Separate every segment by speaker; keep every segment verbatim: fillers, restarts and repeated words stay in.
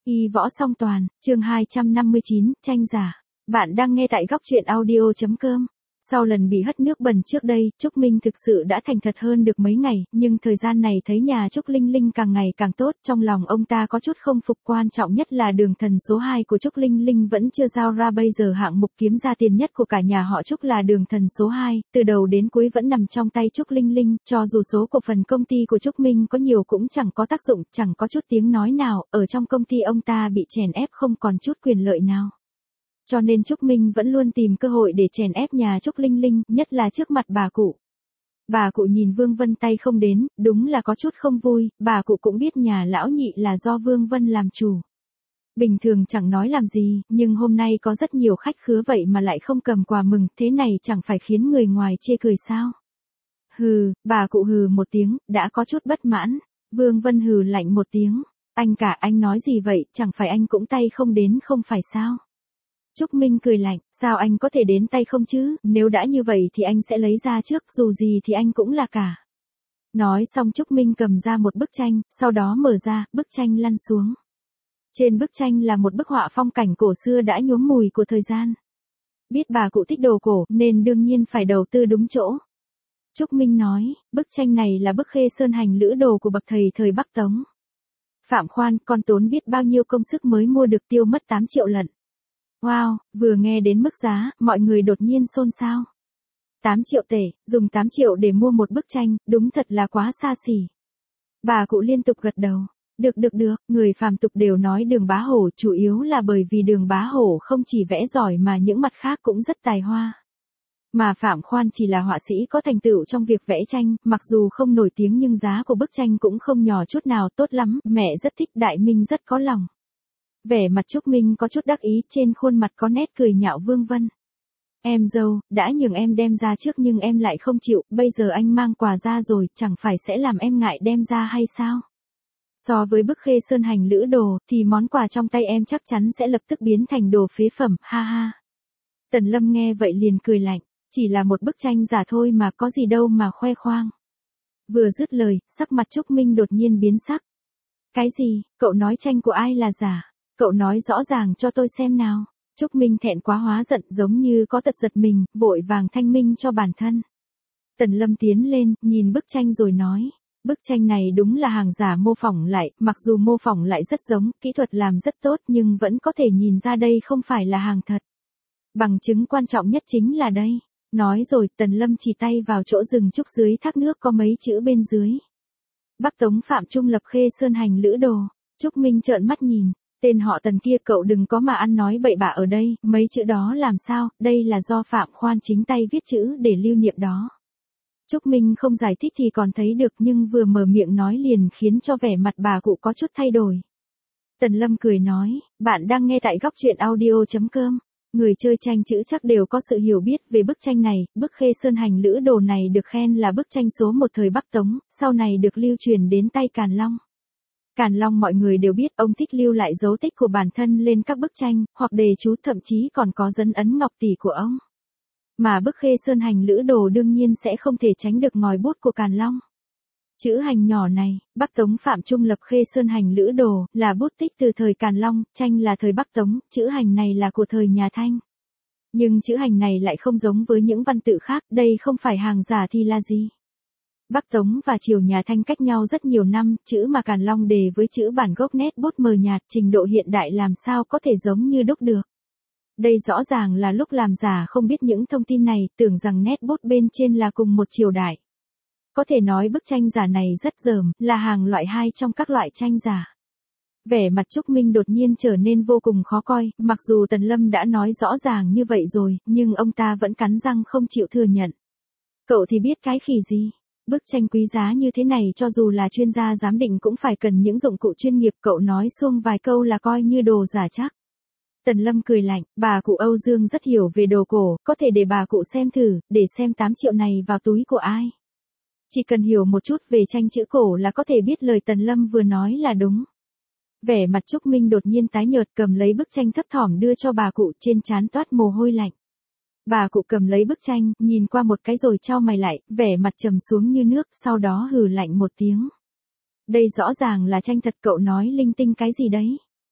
Speaker 1: Y võ song toàn, chương hai trăm năm mươi chín, tranh giả. Bạn đang nghe tại góc truyện audio.com. Sau lần bị hất nước bẩn trước đây, Trúc Minh thực sự đã thành thật hơn được mấy ngày, nhưng thời gian này thấy nhà Trúc Linh Linh càng ngày càng tốt, trong lòng ông ta có chút không phục, quan trọng nhất là đường thần số hai của Trúc Linh Linh vẫn chưa giao ra, bây giờ hạng mục kiếm ra tiền nhất của cả nhà họ Trúc là đường thần số hai, từ đầu đến cuối vẫn nằm trong tay Trúc Linh Linh, cho dù số cổ phần công ty của Trúc Minh có nhiều cũng chẳng có tác dụng, chẳng có chút tiếng nói nào, ở trong công ty ông ta bị chèn ép không còn chút quyền lợi nào. Cho nên Trúc Minh vẫn luôn tìm cơ hội để chèn ép nhà Trúc Linh Linh, nhất là trước mặt bà cụ. Bà cụ nhìn Vương Vân tay không đến, đúng là có chút không vui, bà cụ cũng biết nhà lão nhị là do Vương Vân làm chủ. Bình thường chẳng nói làm gì, nhưng hôm nay có rất nhiều khách khứa vậy mà lại không cầm quà mừng, thế này chẳng phải khiến người ngoài chê cười sao? Hừ, bà cụ hừ một tiếng, đã có chút bất mãn. Vương Vân hừ lạnh một tiếng, anh cả anh nói gì vậy, chẳng phải anh cũng tay không đến không phải sao? Trúc Minh cười lạnh, sao anh có thể đến tay không chứ, nếu đã như vậy thì anh sẽ lấy ra trước, dù gì thì anh cũng là cả. Nói xong Trúc Minh cầm ra một bức tranh, sau đó mở ra, bức tranh lăn xuống. Trên bức tranh là một bức họa phong cảnh cổ xưa đã nhuốm mùi của thời gian. Biết bà cụ thích đồ cổ, nên đương nhiên phải đầu tư đúng chỗ. Trúc Minh nói, bức tranh này là bức Khê Sơn Hành Lữ Đồ của bậc thầy thời Bắc Tống. Phạm Khoan, con tốn biết bao nhiêu công sức mới mua được, tiêu mất tám triệu lận. Wow, vừa nghe đến mức giá, mọi người đột nhiên xôn xao. tám triệu tệ, dùng tám triệu để mua một bức tranh, đúng thật là quá xa xỉ. Bà cụ liên tục gật đầu. Được được được, người phàm tục đều nói Đường Bá Hổ, chủ yếu là bởi vì Đường Bá Hổ không chỉ vẽ giỏi mà những mặt khác cũng rất tài hoa. Mà Phạm Khoan chỉ là họa sĩ có thành tựu trong việc vẽ tranh, mặc dù không nổi tiếng nhưng giá của bức tranh cũng không nhỏ chút nào, tốt lắm, mẹ rất thích, Đại Minh rất có lòng. Vẻ mặt Trúc Minh có chút đắc ý, trên khuôn mặt có nét cười nhạo Vương Vân. Em dâu, đã nhường em đem ra trước nhưng em lại không chịu, bây giờ anh mang quà ra rồi, chẳng phải sẽ làm em ngại đem ra hay sao? So với bức Khê Sơn Hành Lữ Đồ, thì món quà trong tay em chắc chắn sẽ lập tức biến thành đồ phế phẩm, ha ha. Tần Lâm nghe vậy liền cười lạnh, chỉ là một bức tranh giả thôi mà, có gì đâu mà khoe khoang. Vừa dứt lời, sắc mặt Trúc Minh đột nhiên biến sắc. Cái gì, cậu nói tranh của ai là giả? Cậu nói rõ ràng cho tôi xem nào. Trúc Minh thẹn quá hóa giận, giống như có tật giật mình, vội vàng thanh minh cho bản thân. Tần Lâm tiến lên, nhìn bức tranh rồi nói. Bức tranh này đúng là hàng giả mô phỏng lại, mặc dù mô phỏng lại rất giống, kỹ thuật làm rất tốt nhưng vẫn có thể nhìn ra đây không phải là hàng thật. Bằng chứng quan trọng nhất chính là đây. Nói rồi, Tần Lâm chỉ tay vào chỗ rừng trúc dưới thác nước có mấy chữ bên dưới. Bắc Tống Phạm Trung lập Khê Sơn Hành Lữ Đồ. Trúc Minh trợn mắt nhìn. Tên họ Tần kia cậu đừng có mà ăn nói bậy bạ ở đây, mấy chữ đó làm sao, đây là do Phạm Khoan chính tay viết chữ để lưu niệm đó. Trúc Minh không giải thích thì còn thấy được nhưng vừa mở miệng nói liền khiến cho vẻ mặt bà cụ có chút thay đổi. Tần Lâm cười nói, bạn đang nghe tại góc truyện audio.com. Người chơi tranh chữ chắc đều có sự hiểu biết về bức tranh này, bức Khê Sơn Hành Lữ Đồ này được khen là bức tranh số một thời Bắc Tống, sau này được lưu truyền đến tay Càn Long. Càn Long mọi người đều biết ông thích lưu lại dấu tích của bản thân lên các bức tranh, hoặc đề chú, thậm chí còn có dấn ấn ngọc tỷ của ông. Mà bức Khê Sơn Hành Lữ Đồ đương nhiên sẽ không thể tránh được ngòi bút của Càn Long. Chữ hành nhỏ này, Bắc Tống Phạm Trung lập Khê Sơn Hành Lữ Đồ, là bút tích từ thời Càn Long, tranh là thời Bắc Tống, chữ hành này là của thời nhà Thanh. Nhưng chữ hành này lại không giống với những văn tự khác, đây không phải hàng giả thì là gì? Bắc Tống và triều nhà Thanh cách nhau rất nhiều năm, chữ mà Càn Long đề với chữ bản gốc nét bút mờ nhạt, trình độ hiện đại làm sao có thể giống như đúc được. Đây rõ ràng là lúc làm giả không biết những thông tin này, tưởng rằng nét bút bên trên là cùng một triều đại. Có thể nói bức tranh giả này rất dởm, là hàng loại hai trong các loại tranh giả. Vẻ mặt Trúc Minh đột nhiên trở nên vô cùng khó coi, mặc dù Tần Lâm đã nói rõ ràng như vậy rồi, nhưng ông ta vẫn cắn răng không chịu thừa nhận. Cậu thì biết cái khỉ gì? Bức tranh quý giá như thế này cho dù là chuyên gia giám định cũng phải cần những dụng cụ chuyên nghiệp, cậu nói xuông vài câu là coi như đồ giả chắc. Tần Lâm cười lạnh, bà cụ Âu Dương rất hiểu về đồ cổ, có thể để bà cụ xem thử, để xem tám triệu này vào túi của ai. Chỉ cần hiểu một chút về tranh chữ cổ là có thể biết lời Tần Lâm vừa nói là đúng. Vẻ mặt Trúc Minh đột nhiên tái nhợt, cầm lấy bức tranh thấp thỏm đưa cho bà cụ, trên trán toát mồ hôi lạnh. Bà cụ cầm lấy bức tranh, nhìn qua một cái rồi chau mày lại, vẻ mặt trầm xuống như nước, sau đó hừ lạnh một tiếng. Đây rõ ràng là tranh thật, cậu nói linh tinh cái gì đấy?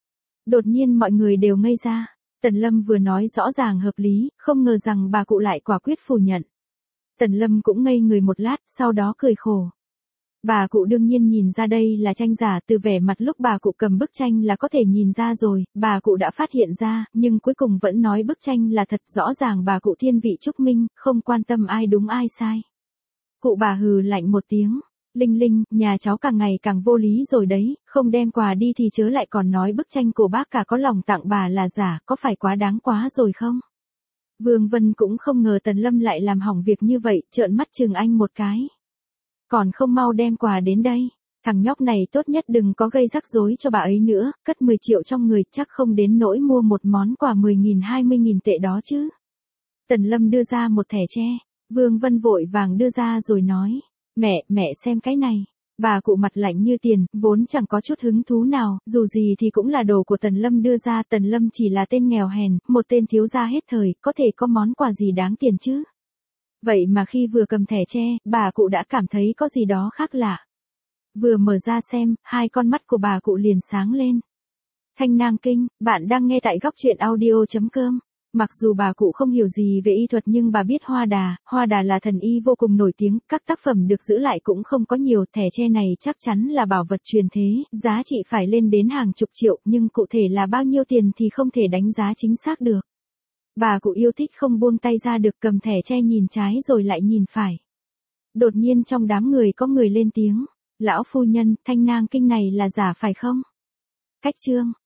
Speaker 1: Đột nhiên mọi người đều ngây ra. Tần Lâm vừa nói rõ ràng hợp lý, không ngờ rằng bà cụ lại quả quyết phủ nhận. Tần Lâm cũng ngây người một lát, sau đó cười khổ. Bà cụ đương nhiên nhìn ra đây là tranh giả, từ vẻ mặt lúc bà cụ cầm bức tranh là có thể nhìn ra rồi, bà cụ đã phát hiện ra, nhưng cuối cùng vẫn nói bức tranh là thật, rõ ràng bà cụ thiên vị Trúc Minh, không quan tâm ai đúng ai sai. Cụ bà hừ lạnh một tiếng, Linh Linh, nhà cháu càng ngày càng vô lý rồi đấy, không đem quà đi thì chớ lại còn nói bức tranh của bác cả có lòng tặng bà là giả, có phải quá đáng quá rồi không? Vương Vân cũng không ngờ Tần Lâm lại làm hỏng việc như vậy, trợn mắt chừng anh một cái. Còn không mau đem quà đến đây, thằng nhóc này tốt nhất đừng có gây rắc rối cho bà ấy nữa, cất mười triệu trong người chắc không đến nỗi mua một món quà mười nghìn hai mươi nghìn tệ đó chứ. Tần Lâm đưa ra một thẻ tre, Vương Vân vội vàng đưa ra rồi nói, mẹ, mẹ xem cái này. Bà cụ mặt lạnh như tiền, vốn chẳng có chút hứng thú nào, dù gì thì cũng là đồ của Tần Lâm đưa ra, Tần Lâm chỉ là tên nghèo hèn, một tên thiếu gia hết thời, có thể có món quà gì đáng tiền chứ. Vậy mà khi vừa cầm thẻ tre, bà cụ đã cảm thấy có gì đó khác lạ. Vừa mở ra xem, hai con mắt của bà cụ liền sáng lên. Thanh Nang Kinh, bạn đang nghe tại góc truyện audio chấm com. Mặc dù bà cụ không hiểu gì về y thuật nhưng bà biết Hoa Đà, Hoa Đà là thần y vô cùng nổi tiếng, các tác phẩm được giữ lại cũng không có nhiều, thẻ tre này chắc chắn là bảo vật truyền thế, giá trị phải lên đến hàng chục triệu, nhưng cụ thể là bao nhiêu tiền thì không thể đánh giá chính xác được. Bà cụ yêu thích không buông tay ra được, cầm thẻ tre nhìn trái rồi lại nhìn phải. Đột nhiên trong đám người có người lên tiếng, lão phu nhân, Thanh Nang Kinh này là giả phải không? Cách chương